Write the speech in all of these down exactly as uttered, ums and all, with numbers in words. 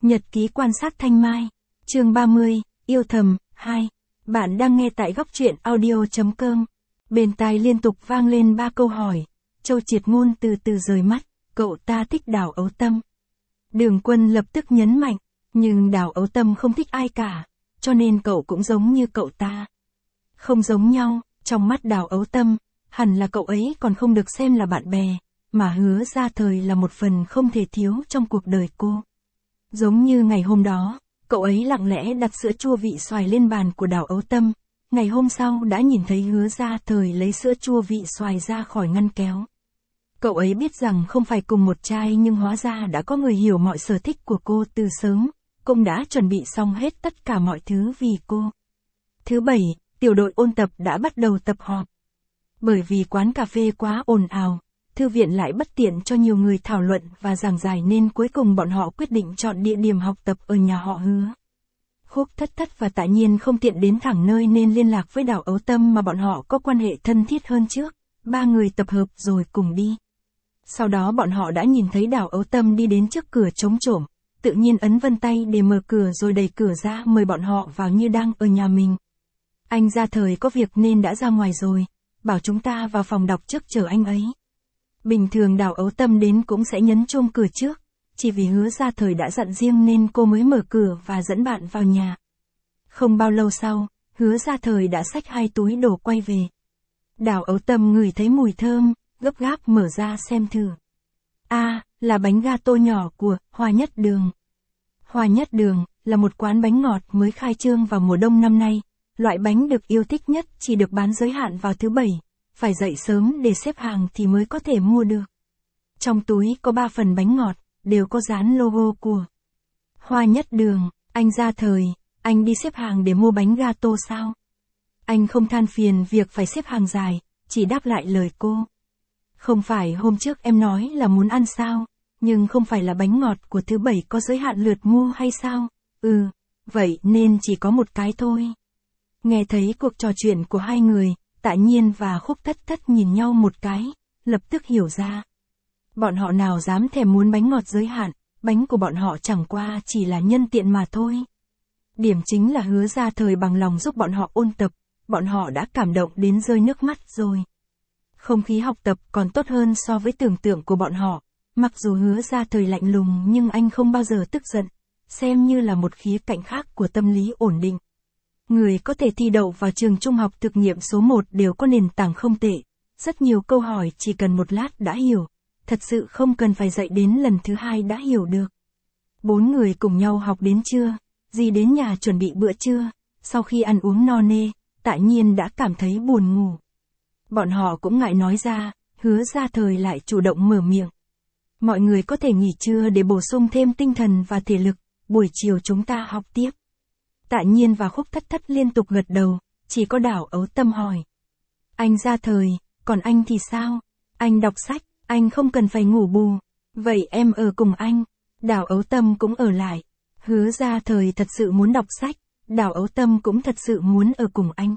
Nhật ký quan sát Thanh Mai. Chương ba mươi, yêu thầm, hai. Bạn đang nghe tại góc truyện audio.com. Bên tai liên tục vang lên ba câu hỏi. Châu Triệt Ngôn từ từ rời mắt, cậu ta thích Đào Ấu Tâm. Đường Quân lập tức nhấn mạnh, nhưng Đào Ấu Tâm không thích ai cả, cho nên cậu cũng giống như cậu ta. Không giống nhau, trong mắt Đào Ấu Tâm, hẳn là cậu ấy còn không được xem là bạn bè, mà Hứa Gia Thời là một phần không thể thiếu trong cuộc đời cô. Giống như ngày hôm đó, cậu ấy lặng lẽ đặt sữa chua vị xoài lên bàn của Đào Ấu Tâm, ngày hôm sau đã nhìn thấy Hứa Gia Thời lấy sữa chua vị xoài ra khỏi ngăn kéo. Cậu ấy biết rằng không phải cùng một trai nhưng hóa ra đã có người hiểu mọi sở thích của cô từ sớm, cũng đã chuẩn bị xong hết tất cả mọi thứ vì cô. Thứ bảy, tiểu đội ôn tập đã bắt đầu tập họp. Bởi vì quán cà phê quá ồn ào, thư viện lại bất tiện cho nhiều người thảo luận và giảng giải nên cuối cùng bọn họ quyết định chọn địa điểm học tập ở nhà họ Hứa. Khúc Thất Thất và Tạ Nhiên không tiện đến thẳng nơi nên liên lạc với Đào Ấu Tâm mà bọn họ có quan hệ thân thiết hơn trước, ba người tập hợp rồi cùng đi. Sau đó bọn họ đã nhìn thấy Đào Ấu Tâm đi đến trước cửa trống trộm, tự nhiên ấn vân tay để mở cửa rồi đẩy cửa ra mời bọn họ vào như đang ở nhà mình. Anh Gia Thời có việc nên đã ra ngoài rồi, bảo chúng ta vào phòng đọc trước chờ anh ấy. Bình thường Đào Ấu Tâm đến cũng sẽ nhấn chuông cửa trước, chỉ vì Hứa Gia Thời đã dặn riêng nên cô mới mở cửa và dẫn bạn vào nhà. Không bao lâu sau, Hứa Gia Thời đã xách hai túi đồ quay về. Đào Ấu Tâm ngửi thấy mùi thơm, gấp gáp mở ra xem thử. A, à, là bánh gato nhỏ của Hoa Nhất Đường. Hoa Nhất Đường là một quán bánh ngọt mới khai trương vào mùa đông năm nay. Loại bánh được yêu thích nhất chỉ được bán giới hạn vào thứ bảy, phải dậy sớm để xếp hàng thì mới có thể mua được. Trong túi có ba phần bánh ngọt, đều có dán logo của Hoa Nhất Đường. Anh Gia Thời, anh đi xếp hàng để mua bánh gato sao? Anh không than phiền việc phải xếp hàng dài, chỉ đáp lại lời cô. Không phải hôm trước em nói là muốn ăn sao, nhưng không phải là bánh ngọt của thứ bảy có giới hạn lượt mua hay sao? Ừ, vậy nên chỉ có một cái thôi. Nghe thấy cuộc trò chuyện của hai người, Tạ Nhiên và Khúc Thất Thất nhìn nhau một cái, lập tức hiểu ra. Bọn họ nào dám thèm muốn bánh ngọt giới hạn, bánh của bọn họ chẳng qua chỉ là nhân tiện mà thôi. Điểm chính là Hứa Gia Thời bằng lòng giúp bọn họ ôn tập, bọn họ đã cảm động đến rơi nước mắt rồi. Không khí học tập còn tốt hơn so với tưởng tượng của bọn họ, mặc dù Hứa Gia Thời lạnh lùng nhưng anh không bao giờ tức giận, xem như là một khía cạnh khác của tâm lý ổn định. Người có thể thi đậu vào trường trung học thực nghiệm số một đều có nền tảng không tệ, rất nhiều câu hỏi chỉ cần một lát đã hiểu, thật sự không cần phải dạy đến lần thứ hai đã hiểu được. Bốn người cùng nhau học đến trưa, dì đến nhà chuẩn bị bữa trưa, sau khi ăn uống no nê, Tạ Nhiên đã cảm thấy buồn ngủ. Bọn họ cũng ngại nói ra, Hứa Gia Thời lại chủ động mở miệng. Mọi người có thể nghỉ trưa để bổ sung thêm tinh thần và thể lực, buổi chiều chúng ta học tiếp. Tạ Nhiên và Khúc Thất Thất liên tục gật đầu, chỉ có Đào Ấu Tâm hỏi. Anh Gia Thời, còn anh thì sao? Anh đọc sách, anh không cần phải ngủ bù. Vậy em ở cùng anh. Đào Ấu Tâm cũng ở lại. Hứa Gia Thời thật sự muốn đọc sách, Đào Ấu Tâm cũng thật sự muốn ở cùng anh.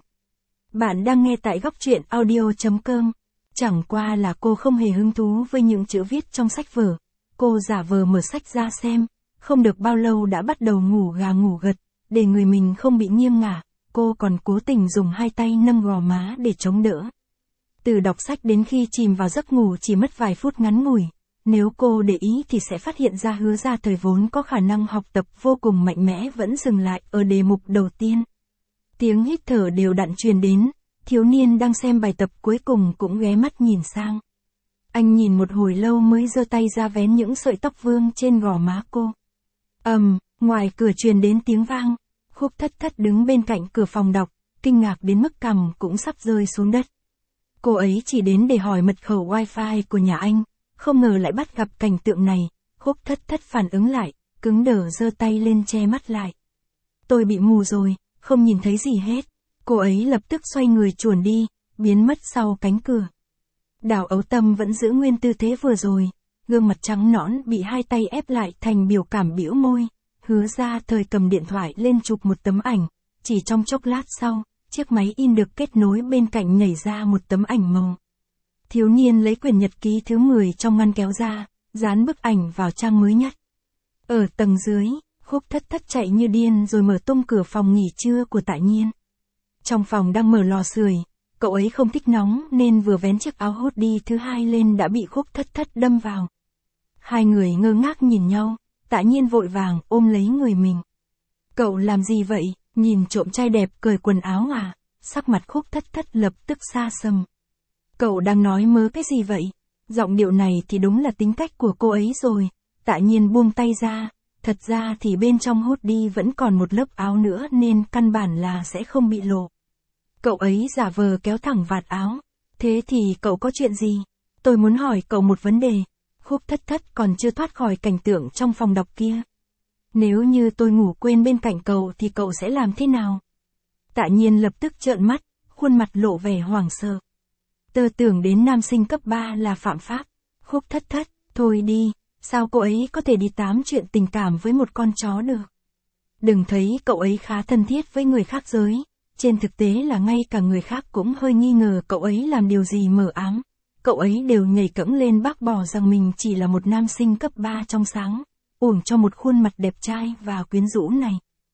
Bạn đang nghe tại góc truyện audio.com. Chẳng qua là cô không hề hứng thú với những chữ viết trong sách vở. Cô giả vờ mở sách ra xem, không được bao lâu đã bắt đầu ngủ gà ngủ gật. Để người mình không bị nghiêng ngả, cô còn cố tình dùng hai tay nâng gò má để chống đỡ. Từ đọc sách đến khi chìm vào giấc ngủ chỉ mất vài phút ngắn ngủi. Nếu cô để ý thì sẽ phát hiện ra Hứa Gia Thời vốn có khả năng học tập vô cùng mạnh mẽ vẫn dừng lại ở đề mục đầu tiên. Tiếng hít thở đều đặn truyền đến, thiếu niên đang xem bài tập cuối cùng cũng ghé mắt nhìn sang. Anh nhìn một hồi lâu mới giơ tay ra vén những sợi tóc vương trên gò má cô. Ầm, um, ngoài cửa truyền đến tiếng vang. Khúc Thất Thất đứng bên cạnh cửa phòng đọc, kinh ngạc đến mức cằm cũng sắp rơi xuống đất. Cô ấy chỉ đến để hỏi mật khẩu wifi của nhà anh, không ngờ lại bắt gặp cảnh tượng này. Khúc Thất Thất phản ứng lại, cứng đờ giơ tay lên che mắt lại. Tôi bị mù rồi, không nhìn thấy gì hết. Cô ấy lập tức xoay người chuồn đi, biến mất sau cánh cửa. Đào Ấu Tâm vẫn giữ nguyên tư thế vừa rồi, gương mặt trắng nõn bị hai tay ép lại thành biểu cảm bĩu môi. Hứa Gia Thời cầm điện thoại lên chụp một tấm ảnh, chỉ trong chốc lát sau, chiếc máy in được kết nối bên cạnh nhảy ra một tấm ảnh màu. Thiếu niên lấy quyển nhật ký thứ mười trong ngăn kéo ra, dán bức ảnh vào trang mới nhất. Ở tầng dưới, Khúc Thất Thất chạy như điên rồi mở tung cửa phòng nghỉ trưa của Tạ Nhiên. Trong phòng đang mở lò sưởi, cậu ấy không thích nóng nên vừa vén chiếc áo hoodie thứ hai lên đã bị Khúc Thất Thất đâm vào. Hai người ngơ ngác nhìn nhau, Tạ Nhiên vội vàng ôm lấy người mình. Cậu làm gì vậy, nhìn trộm trai đẹp cởi quần áo à? Sắc mặt Khúc Thất Thất lập tức xa sầm. Cậu đang nói mớ cái gì vậy? Giọng điệu này thì đúng là tính cách của cô ấy rồi. Tạ Nhiên buông tay ra, thật ra thì bên trong hoodie vẫn còn một lớp áo nữa nên căn bản là sẽ không bị lộ. Cậu ấy giả vờ kéo thẳng vạt áo. Thế thì cậu có chuyện gì? Tôi muốn hỏi cậu một vấn đề. Khúc Thất Thất còn chưa thoát khỏi cảnh tượng trong phòng đọc kia. Nếu như tôi ngủ quên bên cạnh cậu thì cậu sẽ làm thế nào? Tạ Nhiên lập tức trợn mắt, khuôn mặt lộ vẻ hoảng sợ. Tớ tưởng đến nam sinh cấp ba là phạm pháp. Khúc Thất Thất, thôi đi, sao cô ấy có thể đi tám chuyện tình cảm với một con chó được? Đừng thấy cậu ấy khá thân thiết với người khác giới, trên thực tế là ngay cả người khác cũng hơi nghi ngờ cậu ấy làm điều gì mờ ám. Cậu ấy đều nhảy cẫng lên bác bỏ rằng mình chỉ là một nam sinh cấp ba trong sáng, uổng cho một khuôn mặt đẹp trai và quyến rũ này.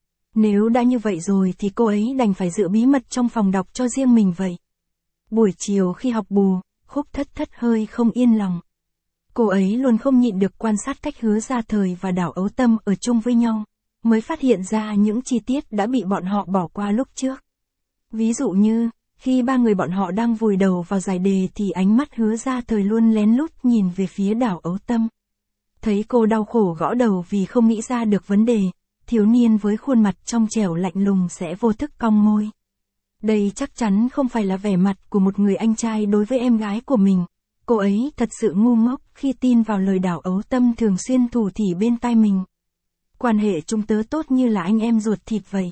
Nếu đã như vậy rồi thì cô ấy đành phải giữ bí mật trong phòng đọc cho riêng mình vậy. Buổi chiều khi học bù, Khúc Thất Thất hơi không yên lòng. Cô ấy luôn không nhịn được quan sát cách Hứa Gia Thời và Đào Ấu Tâm ở chung với nhau, mới phát hiện ra những chi tiết đã bị bọn họ bỏ qua lúc trước. Ví dụ như, khi ba người bọn họ đang vùi đầu vào giải đề thì ánh mắt Hứa Gia Thời luôn lén lút nhìn về phía Đào Ấu Tâm. Thấy cô đau khổ gõ đầu vì không nghĩ ra được vấn đề, thiếu niên với khuôn mặt trong trẻo lạnh lùng sẽ vô thức cong môi. Đây chắc chắn không phải là vẻ mặt của một người anh trai đối với em gái của mình. Cô ấy thật sự ngu ngốc khi tin vào lời Đào Ấu Tâm thường xuyên thủ thỉ bên tai mình. Quan hệ chúng tớ tốt như là anh em ruột thịt vậy.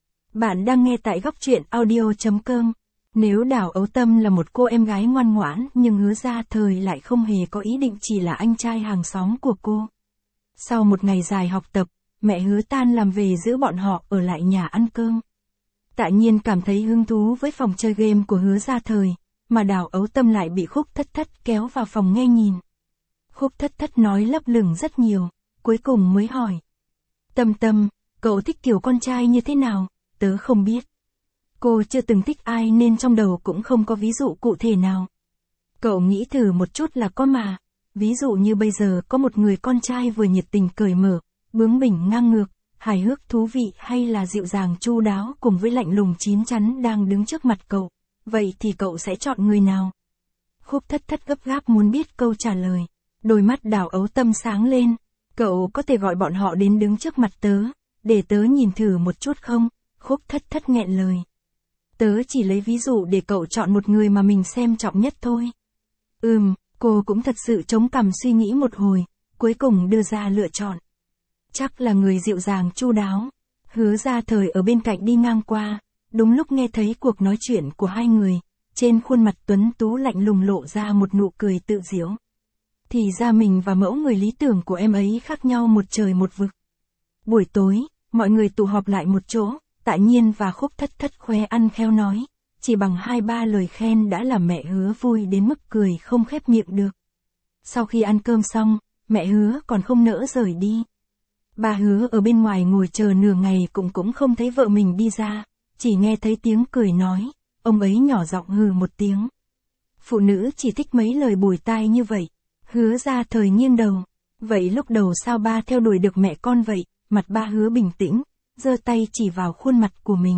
Bạn đang nghe tại góc truyện audio chấm com. Nếu Đào Ấu Tâm là một cô em gái ngoan ngoãn nhưng Hứa Gia Thời lại không hề có ý định chỉ là anh trai hàng xóm của cô. Sau một ngày dài học tập, mẹ Hứa tan làm về giữ bọn họ ở lại nhà ăn cơm. Tạ Nhiên cảm thấy hứng thú với phòng chơi game của Hứa Gia Thời, mà Đào Ấu Tâm lại bị Khúc Thất Thất kéo vào phòng nghe nhìn. Khúc Thất Thất nói lấp lửng rất nhiều, cuối cùng mới hỏi. Tâm Tâm, cậu thích kiểu con trai như thế nào? Tớ không biết. Cô chưa từng thích ai nên trong đầu cũng không có ví dụ cụ thể nào. Cậu nghĩ thử một chút là có mà. Ví dụ như bây giờ có một người con trai vừa nhiệt tình cởi mở, bướng bỉnh ngang ngược, hài hước thú vị hay là dịu dàng chu đáo cùng với lạnh lùng chín chắn đang đứng trước mặt cậu. Vậy thì cậu sẽ chọn người nào? Khúc Thất Thất gấp gáp muốn biết câu trả lời. Đôi mắt Đào Ấu Tâm sáng lên. Cậu có thể gọi bọn họ đến đứng trước mặt tớ, để tớ nhìn thử một chút không? Khúc Thất Thất nghẹn lời. Tớ chỉ lấy ví dụ để cậu chọn một người mà mình xem trọng nhất thôi. Ừm, cô cũng thật sự chống cằm suy nghĩ một hồi, cuối cùng đưa ra lựa chọn. Chắc là người dịu dàng chu đáo. Hứa Gia Thời ở bên cạnh đi ngang qua, đúng lúc nghe thấy cuộc nói chuyện của hai người, trên khuôn mặt tuấn tú lạnh lùng lộ ra một nụ cười tự giễu. Thì ra mình và mẫu người lý tưởng của em ấy khác nhau một trời một vực. Buổi tối, mọi người tụ họp lại một chỗ, Tạ Nhiên và Khúc Thất Thất khoe ăn khéo nói, chỉ bằng hai ba lời khen đã làm mẹ Hứa vui đến mức cười không khép miệng được. Sau khi ăn cơm xong, mẹ Hứa còn không nỡ rời đi. Bà Hứa ở bên ngoài ngồi chờ nửa ngày cũng cũng không thấy vợ mình đi ra, chỉ nghe thấy tiếng cười nói, ông ấy nhỏ giọng hừ một tiếng. Phụ nữ chỉ thích mấy lời bùi tai như vậy. Hứa Gia Thời nghiêng đầu. Vậy lúc đầu sao ba theo đuổi được mẹ con vậy? Mặt ba Hứa bình tĩnh, giơ tay chỉ vào khuôn mặt của mình.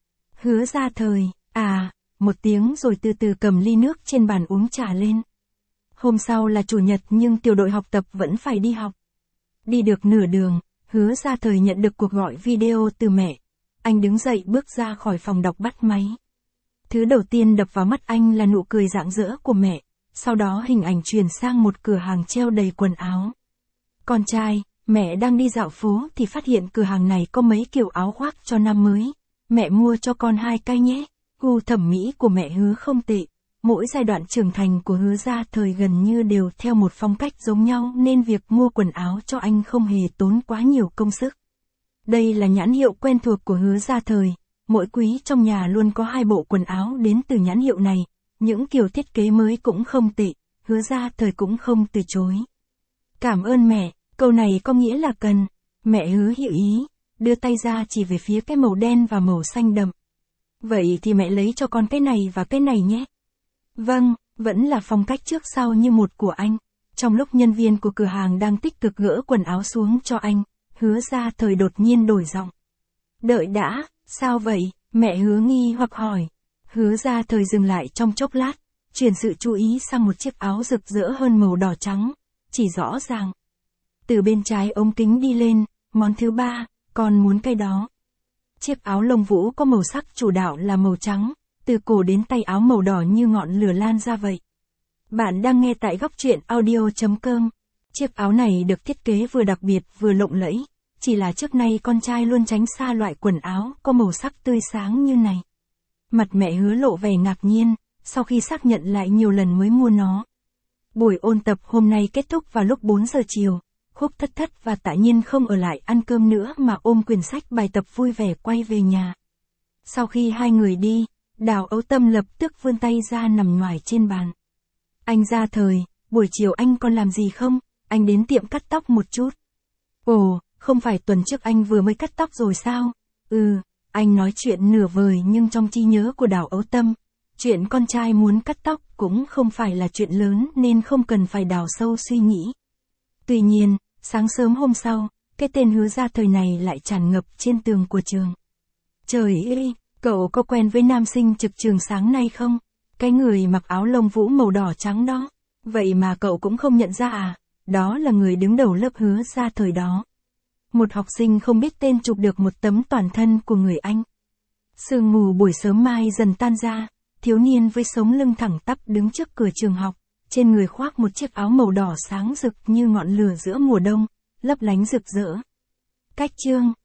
Hứa Gia Thời, à, một tiếng rồi từ từ cầm ly nước trên bàn uống trà lên. Hôm sau là chủ nhật nhưng tiểu đội học tập vẫn phải đi học. Đi được nửa đường, Hứa Gia Thời nhận được cuộc gọi video từ mẹ. Anh đứng dậy bước ra khỏi phòng đọc bắt máy. Thứ đầu tiên đập vào mắt anh là nụ cười rạng rỡ của mẹ, sau đó hình ảnh truyền sang một cửa hàng treo đầy quần áo. Con trai, mẹ đang đi dạo phố thì phát hiện cửa hàng này có mấy kiểu áo khoác cho năm mới. Mẹ mua cho con hai cái nhé. Gu thẩm mỹ của mẹ Hứa không tệ. Mỗi giai đoạn trưởng thành của Hứa Gia Thời gần như đều theo một phong cách giống nhau nên việc mua quần áo cho anh không hề tốn quá nhiều công sức. Đây là nhãn hiệu quen thuộc của Hứa Gia Thời. Mỗi quý trong nhà luôn có hai bộ quần áo đến từ nhãn hiệu này. Những kiểu thiết kế mới cũng không tệ, Hứa Gia Thời cũng không từ chối. Cảm ơn mẹ, câu này có nghĩa là cần. Mẹ Hứa hiểu ý, đưa tay ra chỉ về phía cái màu đen và màu xanh đậm. Vậy thì mẹ lấy cho con cái này và cái này nhé. Vâng, vẫn là phong cách trước sau như một của anh. Trong lúc nhân viên của cửa hàng đang tích cực gỡ quần áo xuống cho anh, Hứa Gia Thời đột nhiên đổi giọng. Đợi đã, sao vậy? Mẹ Hứa nghi hoặc hỏi. Hứa Gia Thời dừng lại trong chốc lát, chuyển sự chú ý sang một chiếc áo rực rỡ hơn màu đỏ trắng, chỉ rõ ràng. Từ bên trái ống kính đi lên, món thứ ba, con muốn cái đó. Chiếc áo lông vũ có màu sắc chủ đạo là màu trắng, từ cổ đến tay áo màu đỏ như ngọn lửa lan ra vậy. Bạn đang nghe tại góc truyện audio.com. Chiếc áo này được thiết kế vừa đặc biệt vừa lộng lẫy, chỉ là trước nay con trai luôn tránh xa loại quần áo có màu sắc tươi sáng như này. Mặt mẹ Hứa lộ vẻ ngạc nhiên, sau khi xác nhận lại nhiều lần mới mua nó. Buổi ôn tập hôm nay kết thúc vào lúc bốn giờ chiều, Khúc Thất Thất và Tạ Nhiên không ở lại ăn cơm nữa mà ôm quyển sách bài tập vui vẻ quay về nhà. Sau khi hai người đi, Đào Ấu Tâm lập tức vươn tay ra nằm nhoài trên bàn. Anh Gia Thời, buổi chiều anh còn làm gì không? Anh đến tiệm cắt tóc một chút. Ồ, không phải tuần trước anh vừa mới cắt tóc rồi sao? Ừ, anh nói chuyện nửa vời nhưng trong trí nhớ của Đào Ấu Tâm, chuyện con trai muốn cắt tóc cũng không phải là chuyện lớn nên không cần phải đào sâu suy nghĩ. Tuy nhiên, sáng sớm hôm sau, cái tên Hứa Gia Thời này lại tràn ngập trên tường của trường. Trời ơi, cậu có quen với nam sinh trực trường sáng nay không? Cái người mặc áo lông vũ màu đỏ trắng đó. Vậy mà cậu cũng không nhận ra à? Đó là người đứng đầu lớp Hứa Gia Thời đó. Một học sinh không biết tên chụp được một tấm toàn thân của người anh. Sương mù buổi sớm mai dần tan ra, thiếu niên với sống lưng thẳng tắp đứng trước cửa trường học, trên người khoác một chiếc áo màu đỏ sáng rực như ngọn lửa giữa mùa đông, lấp lánh rực rỡ. Cách chương